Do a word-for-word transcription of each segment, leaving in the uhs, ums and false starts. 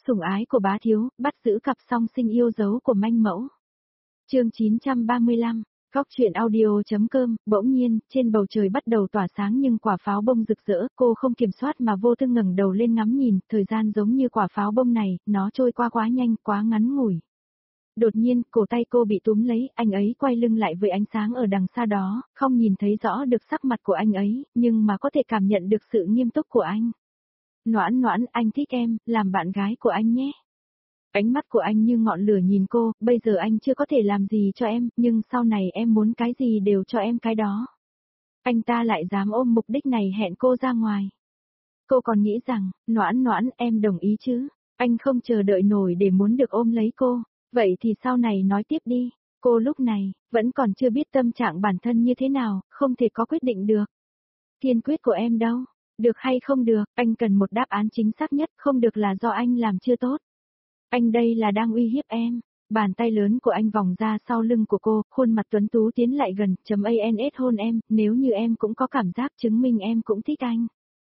Sủng ái của bá thiếu, bắt giữ cặp song sinh yêu dấu của manh mẫu. Chương chín trăm ba mươi lăm, Góc truyện audio.com, bỗng nhiên, trên bầu trời bắt đầu tỏa sáng nhưng quả pháo bông rực rỡ, cô không kiểm soát mà vô thức ngẩng đầu lên ngắm nhìn, thời gian giống như quả pháo bông này, nó trôi qua quá nhanh, quá ngắn ngủi. Đột nhiên, cổ tay cô bị túm lấy, anh ấy quay lưng lại với ánh sáng ở đằng xa đó, không nhìn thấy rõ được sắc mặt của anh ấy, nhưng mà có thể cảm nhận được sự nghiêm túc của anh. Noãn Noãn, anh thích em, làm bạn gái của anh nhé. Ánh mắt của anh như ngọn lửa nhìn cô, bây giờ anh chưa có thể làm gì cho em, nhưng sau này em muốn cái gì đều cho em cái đó. Anh ta lại dám ôm mục đích này hẹn cô ra ngoài. Cô còn nghĩ rằng, Noãn Noãn, em đồng ý chứ? Anh không chờ đợi nổi để muốn được ôm lấy cô. Vậy thì sau này nói tiếp đi. Cô lúc này, vẫn còn chưa biết tâm trạng bản thân như thế nào, không thể có quyết định được. Kiên quyết của em đâu? Được hay không được, anh cần một đáp án chính xác nhất, không được là do anh làm chưa tốt. Anh đây là đang uy hiếp em. Bàn tay lớn của anh vòng ra sau lưng của cô, khuôn mặt tuấn tú tiến lại gần, chấm ans hôn em, nếu như em cũng có cảm giác chứng minh em cũng thích anh.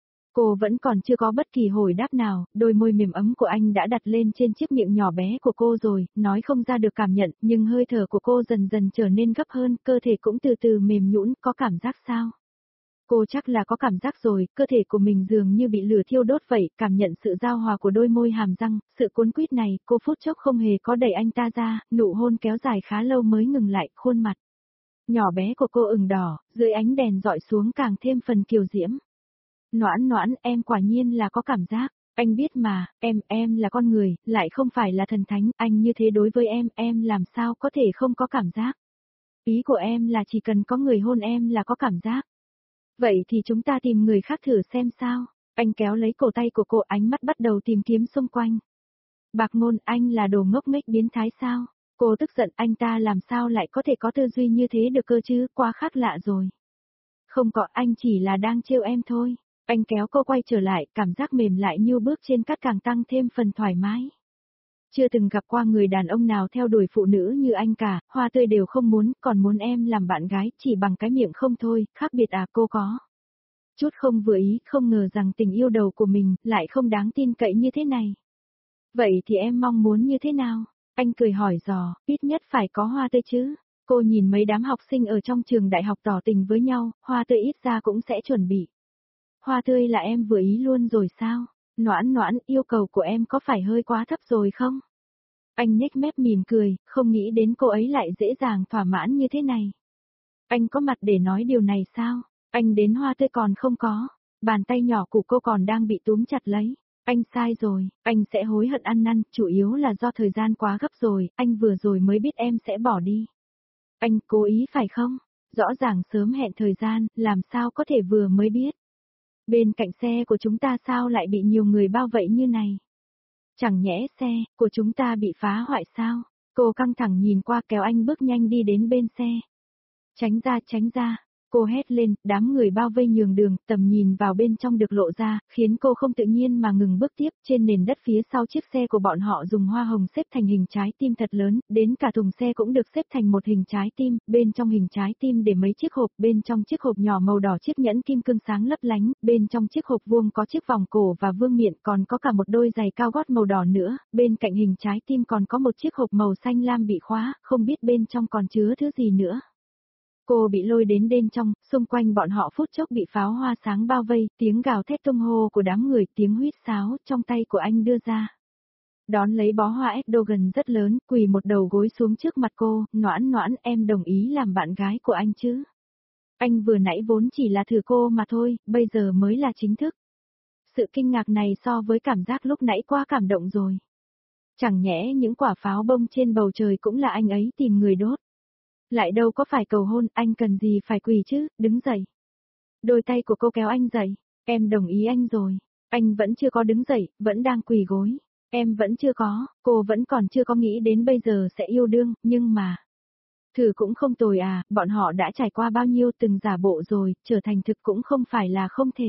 Cô vẫn còn chưa có bất kỳ hồi đáp nào, đôi môi mềm ấm của anh đã đặt lên trên chiếc miệng nhỏ bé của cô rồi, nói không ra được cảm nhận, nhưng hơi thở của cô dần dần trở nên gấp hơn, cơ thể cũng từ từ mềm nhũn, có cảm giác sao? Cô chắc là có cảm giác rồi, cơ thể của mình dường như bị lửa thiêu đốt vậy, cảm nhận sự giao hòa của đôi môi hàm răng, sự cuốn quýt này, cô phút chốc không hề có đẩy anh ta ra, nụ hôn kéo dài khá lâu mới ngừng lại, khuôn mặt nhỏ bé của cô ửng đỏ, dưới ánh đèn dọi xuống càng thêm phần kiều diễm. Noãn Noãn, em quả nhiên là có cảm giác, anh biết mà, em, em là con người, lại không phải là thần thánh, anh như thế đối với em, em làm sao có thể không có cảm giác. Ý của em là chỉ cần có người hôn em là có cảm giác. Vậy thì chúng ta tìm người khác thử xem sao. Anh kéo lấy cổ tay của cô, ánh mắt bắt đầu tìm kiếm xung quanh. Bạc Ngôn, anh là đồ ngốc nghếch biến thái sao? Cô tức giận, anh ta làm sao lại có thể có tư duy như thế được cơ chứ, quá khác lạ rồi. Không có, anh chỉ là đang trêu em thôi. Anh kéo cô quay trở lại, cảm giác mềm lại như bước trên cát càng tăng thêm phần thoải mái. Chưa từng gặp qua người đàn ông nào theo đuổi phụ nữ như anh cả, hoa tươi đều không muốn, còn muốn em làm bạn gái, chỉ bằng cái miệng không thôi, khác biệt à, cô có. Chút không vừa ý, không ngờ rằng tình yêu đầu của mình, lại không đáng tin cậy như thế này. Vậy thì em mong muốn như thế nào? Anh cười hỏi dò, ít nhất phải có hoa tươi chứ. Cô nhìn mấy đám học sinh ở trong trường đại học tỏ tình với nhau, hoa tươi ít ra cũng sẽ chuẩn bị. Hoa tươi là em vừa ý luôn rồi sao? Noãn Noãn, yêu cầu của em có phải hơi quá thấp rồi không? Anh nhếch mép mỉm cười, không nghĩ đến cô ấy lại dễ dàng thỏa mãn như thế này. Anh có mặt để nói điều này sao? Anh đến hoa tươi còn không có. Bàn tay nhỏ của cô còn đang bị túm chặt lấy. Anh sai rồi, anh sẽ hối hận ăn năn, chủ yếu là do thời gian quá gấp rồi, anh vừa rồi mới biết em sẽ bỏ đi. Anh cố ý phải không? Rõ ràng sớm hẹn thời gian, làm sao có thể vừa mới biết. Bên cạnh xe của chúng ta sao lại bị nhiều người bao vây như này? Chẳng nhẽ xe của chúng ta bị phá hoại sao? Cô căng thẳng nhìn qua, kéo anh bước nhanh đi đến bên xe. Tránh ra, tránh ra. Cô hét lên, đám người bao vây nhường đường, tầm nhìn vào bên trong được lộ ra, khiến cô không tự nhiên mà ngừng bước tiếp. Trên nền đất phía sau chiếc xe của bọn họ dùng hoa hồng xếp thành hình trái tim thật lớn, đến cả thùng xe cũng được xếp thành một hình trái tim, bên trong hình trái tim để mấy chiếc hộp, bên trong chiếc hộp nhỏ màu đỏ chiếc nhẫn kim cương sáng lấp lánh, bên trong chiếc hộp vuông có chiếc vòng cổ và vương miện, còn có cả một đôi giày cao gót màu đỏ nữa, bên cạnh hình trái tim còn có một chiếc hộp màu xanh lam bị khóa, không biết bên trong còn chứa thứ gì nữa. Cô bị lôi đến bên trong, xung quanh bọn họ phút chốc bị pháo hoa sáng bao vây, tiếng gào thét tung hô của đám người, tiếng huýt sáo trong tay của anh đưa ra. Đón lấy bó hoa Erdogan rất lớn, quỳ một đầu gối xuống trước mặt cô, Noãn Noãn, em đồng ý làm bạn gái của anh chứ? Anh vừa nãy vốn chỉ là thử cô mà thôi, bây giờ mới là chính thức. Sự kinh ngạc này so với cảm giác lúc nãy quá cảm động rồi. Chẳng nhẽ những quả pháo bông trên bầu trời cũng là anh ấy tìm người đốt. Lại đâu có phải cầu hôn, anh cần gì phải quỳ chứ, đứng dậy. Đôi tay của cô kéo anh dậy, em đồng ý anh rồi. Anh vẫn chưa có đứng dậy, vẫn đang quỳ gối. Em vẫn chưa có, cô vẫn còn chưa có nghĩ đến bây giờ sẽ yêu đương, nhưng mà... Thử cũng không tồi à, bọn họ đã trải qua bao nhiêu từng giả bộ rồi, trở thành thực cũng không phải là không thể.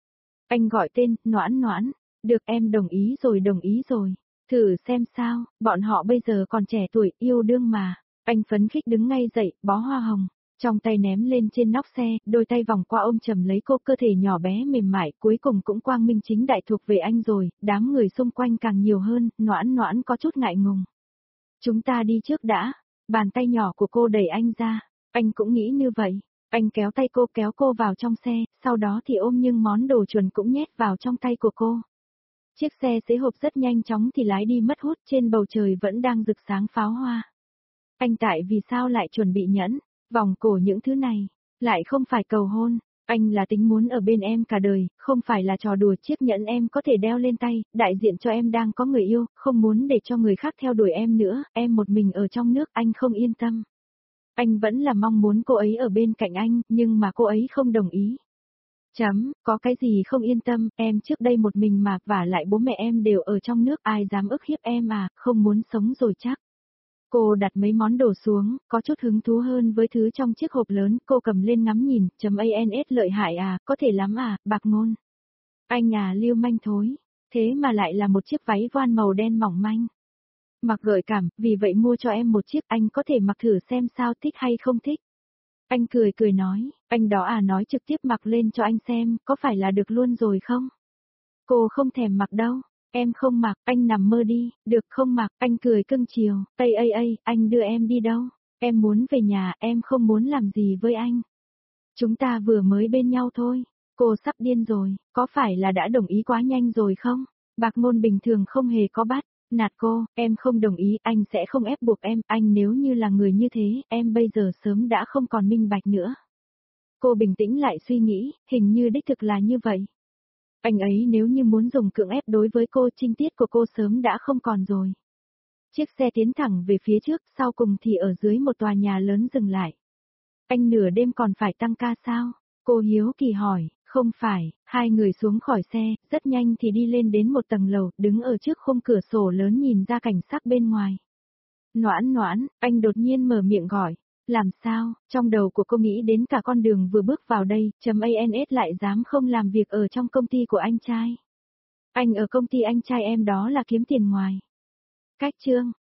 Anh gọi tên, Noãn Noãn, được em đồng ý rồi đồng ý rồi. Thử xem sao, bọn họ bây giờ còn trẻ tuổi, yêu đương mà. Anh phấn khích đứng ngay dậy, bó hoa hồng. Trong tay ném lên trên nóc xe, đôi tay vòng qua ôm chầm lấy cô, cơ thể nhỏ bé mềm mại, cuối cùng cũng quang minh chính đại thuộc về anh rồi, đám người xung quanh càng nhiều hơn, Noãn Noãn có chút ngại ngùng. Chúng ta đi trước đã, bàn tay nhỏ của cô đẩy anh ra, anh cũng nghĩ như vậy, anh kéo tay cô kéo cô vào trong xe, sau đó thì ôm nhưng món đồ chuồn cũng nhét vào trong tay của cô. Chiếc xe xế hộp rất nhanh chóng thì lái đi mất hút, trên bầu trời vẫn đang rực sáng pháo hoa. Anh tại vì sao lại chuẩn bị nhẫn, vòng cổ những thứ này, lại không phải cầu hôn, anh là tính muốn ở bên em cả đời, không phải là trò đùa. Chiếc nhẫn em có thể đeo lên tay, đại diện cho em đang có người yêu, không muốn để cho người khác theo đuổi em nữa, em một mình ở trong nước anh không yên tâm. Anh vẫn là mong muốn cô ấy ở bên cạnh anh, nhưng mà cô ấy không đồng ý. Chấm, có cái gì không yên tâm, em trước đây một mình mà, vả lại bố mẹ em đều ở trong nước, ai dám ức hiếp em à, không muốn sống rồi chắc. Cô đặt mấy món đồ xuống, có chút hứng thú hơn với thứ trong chiếc hộp lớn, cô cầm lên ngắm nhìn, chấm ans lợi hại à, có thể lắm à, Bạc Ngôn. Anh à lưu manh thối, thế mà lại là một chiếc váy voan màu đen mỏng manh. Mặc gợi cảm, vì vậy mua cho em một chiếc, anh có thể mặc thử xem sao, thích hay không thích. Anh cười cười nói, anh đó à, nói trực tiếp mặc lên cho anh xem, có phải là được luôn rồi không? Cô không thèm mặc đâu, em không mặc, anh nằm mơ đi, được không mặc, anh cười cưng chiều, tây ây ây, anh đưa em đi đâu? Em muốn về nhà, em không muốn làm gì với anh. Chúng ta vừa mới bên nhau thôi, cô sắp điên rồi, có phải là đã đồng ý quá nhanh rồi không? Bạc Ngôn bình thường không hề có bắt. Nạt cô, em không đồng ý, anh sẽ không ép buộc em, anh nếu như là người như thế, em bây giờ sớm đã không còn minh bạch nữa. Cô bình tĩnh lại suy nghĩ, hình như đích thực là như vậy. Anh ấy nếu như muốn dùng cưỡng ép đối với cô, trinh tiết của cô sớm đã không còn rồi. Chiếc xe tiến thẳng về phía trước, sau cùng thì ở dưới một tòa nhà lớn dừng lại. Anh nửa đêm còn phải tăng ca sao? Cô hiếu kỳ hỏi. Không phải, hai người xuống khỏi xe, rất nhanh thì đi lên đến một tầng lầu, đứng ở trước khung cửa sổ lớn nhìn ra cảnh sắc bên ngoài. Noãn Noãn, anh đột nhiên mở miệng gọi. Làm sao, trong đầu của cô nghĩ đến cả con đường vừa bước vào đây, chấm ans lại dám không làm việc ở trong công ty của anh trai. Anh ở công ty anh trai em đó là kiếm tiền ngoài. Cách chương.